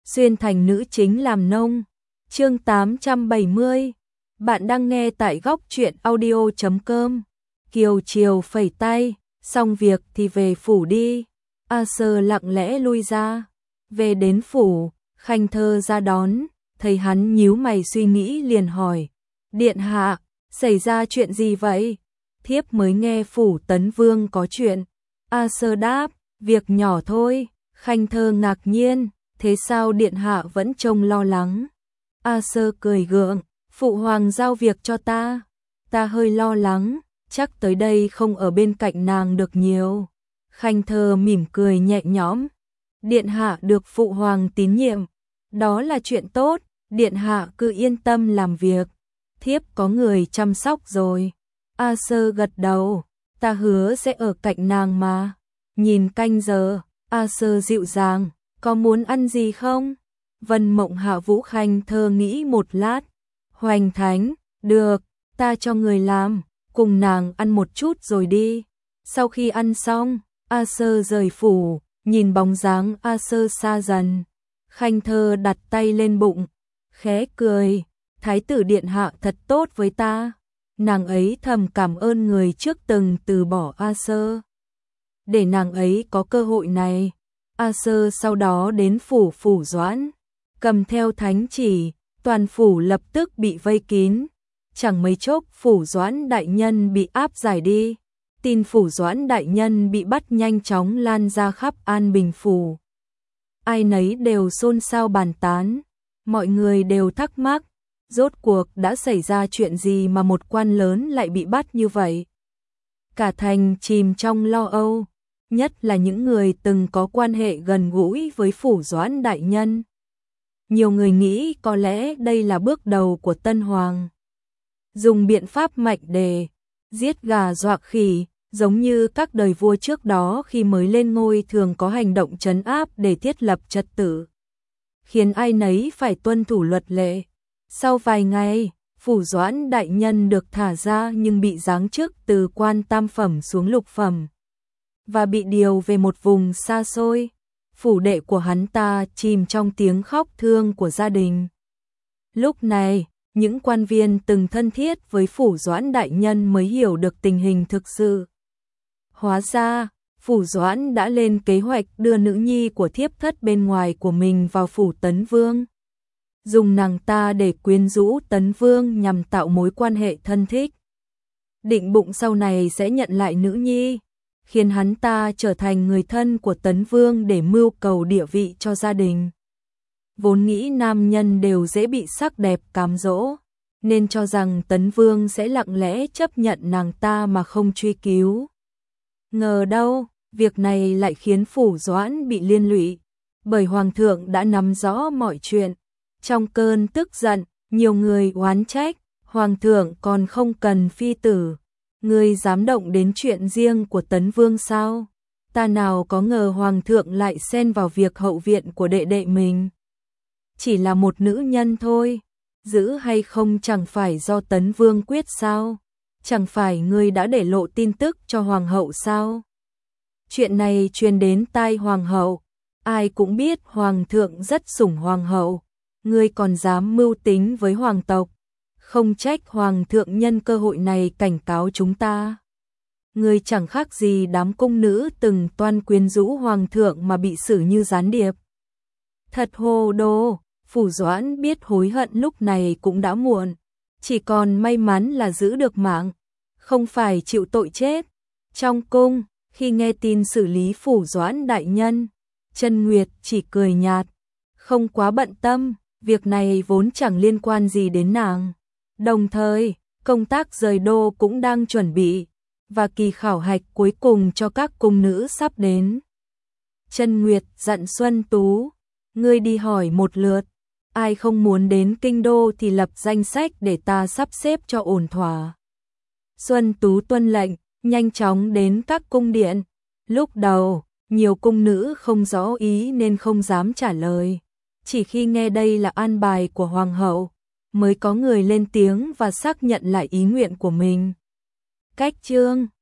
xuyên thành nữ chính làm nông. Chương 870. Bạn đang nghe tại góc truyện audio.com. Kiều Triều phẩy tay, xong việc thì về phủ đi. A Sơ lặng lẽ lui ra. Về đến phủ, Khanh Thơ ra đón, thấy hắn nhíu mày suy nghĩ liền hỏi: "Điện hạ, xảy ra chuyện gì vậy?" "Thiếp mới nghe phủ Tấn Vương có chuyện." A Sơ đáp: "Việc nhỏ thôi." Khanh Thơ ngạc nhiên: "Thế sao điện hạ vẫn trông lo lắng?" A Sơ cười gượng: "Phụ hoàng giao việc cho ta. Ta hơi lo lắng, chắc tới đây không ở bên cạnh nàng được nhiều." Khanh Thơ mỉm cười nhẹ nhõm: "Điện hạ được phụ hoàng tín nhiệm, đó là chuyện tốt, điện hạ cứ yên tâm làm việc, thiếp có người chăm sóc rồi." A Sơ gật đầu: "Ta hứa sẽ ở cạnh nàng mà." Nhìn canh giờ, A Sơ dịu dàng: "Có muốn ăn gì không?" Vân Mộng hạ vũ. Khanh Thơ nghĩ một lát: "Hoành thánh, được, ta cho người làm, cùng nàng ăn một chút rồi đi." Sau khi ăn xong, A Sơ rời phủ, nhìn bóng dáng A Sơ xa dần. Khanh Thơ đặt tay lên bụng, khẽ cười: "Thái tử điện hạ thật tốt với ta." Nàng ấy thầm cảm ơn người trước từng từ bỏ A Sơ, để nàng ấy có cơ hội này. A Sơ sau đó đến phủ Doãn, cầm theo thánh chỉ, toàn phủ lập tức bị vây kín. Chẳng mấy chốc phủ Doãn đại nhân bị áp giải đi. Tin phủ Doãn đại nhân bị bắt nhanh chóng lan ra khắp An Bình phủ. Ai nấy đều xôn xao bàn tán, mọi người đều thắc mắc, rốt cuộc đã xảy ra chuyện gì mà một quan lớn lại bị bắt như vậy. Cả thành chìm trong lo âu, nhất là những người từng có quan hệ gần gũi với phủ Doãn đại nhân. Nhiều người nghĩ có lẽ đây là bước đầu của Tân Hoàng, dùng biện pháp mạnh để giết gà dọa khỉ, giống như các đời vua trước đó khi mới lên ngôi thường có hành động trấn áp để thiết lập trật tự, khiến ai nấy phải tuân thủ luật lệ. Sau vài ngày, phủ Doãn đại nhân được thả ra nhưng bị giáng chức từ quan tam phẩm xuống lục phẩm và bị điều về một vùng xa xôi. Phủ đệ của hắn ta chìm trong tiếng khóc thương của gia đình. Lúc này, những quan viên từng thân thiết với phủ Doãn đại nhân mới hiểu được tình hình thực sự. Hóa ra, phủ Doãn đã lên kế hoạch đưa nữ nhi của thiếp thất bên ngoài của mình vào phủ Tấn Vương, dùng nàng ta để quyến rũ Tấn Vương nhằm tạo mối quan hệ thân thích. Định bụng sau này sẽ nhận lại nữ nhi, khiến hắn ta trở thành người thân của Tấn Vương để mưu cầu địa vị cho gia đình. Vốn nghĩ nam nhân đều dễ bị sắc đẹp cám dỗ, nên cho rằng Tấn Vương sẽ lặng lẽ chấp nhận nàng ta mà không truy cứu. Ngờ đâu, việc này lại khiến phủ Doãn bị liên lụy, bởi hoàng thượng đã nắm rõ mọi chuyện. Trong cơn tức giận, nhiều người oán trách, hoàng thượng còn không cần phi tử, ngươi dám động đến chuyện riêng của Tấn Vương sao? Ta nào có ngờ hoàng thượng lại xen vào việc hậu viện của đệ đệ mình. Chỉ là một nữ nhân thôi, giữ hay không chẳng phải do Tấn Vương quyết sao? Chẳng phải ngươi đã để lộ tin tức cho hoàng hậu sao? Chuyện này truyền đến tai hoàng hậu, ai cũng biết hoàng thượng rất sủng hoàng hậu, ngươi còn dám mưu tính với hoàng tộc, không trách hoàng thượng nhân cơ hội này cảnh cáo chúng ta. Ngươi chẳng khác gì đám cung nữ từng toan quyến rũ hoàng thượng mà bị xử như gián điệp. Thật hồ đồ." Phủ Doãn biết hối hận lúc này cũng đã muộn, chỉ còn may mắn là giữ được mạng, không phải chịu tội chết. Trong cung, khi nghe tin xử lý phủ Doãn đại nhân, Chân Nguyệt chỉ cười nhạt, không quá bận tâm, việc này vốn chẳng liên quan gì đến nàng. Đồng thời, công tác rời đô cũng đang chuẩn bị, và kỳ khảo hạch cuối cùng cho các cung nữ sắp đến. Chân Nguyệt dặn Xuân Tú: "Ngươi đi hỏi một lượt, ai không muốn đến kinh đô thì lập danh sách để ta sắp xếp cho ổn thỏa." Xuân Tú tuân lệnh, nhanh chóng đến các cung điện. Lúc đầu, nhiều cung nữ không rõ ý nên không dám trả lời. Chỉ khi nghe đây là an bài của hoàng hậu, mới có người lên tiếng và xác nhận lại ý nguyện của mình. Cách chương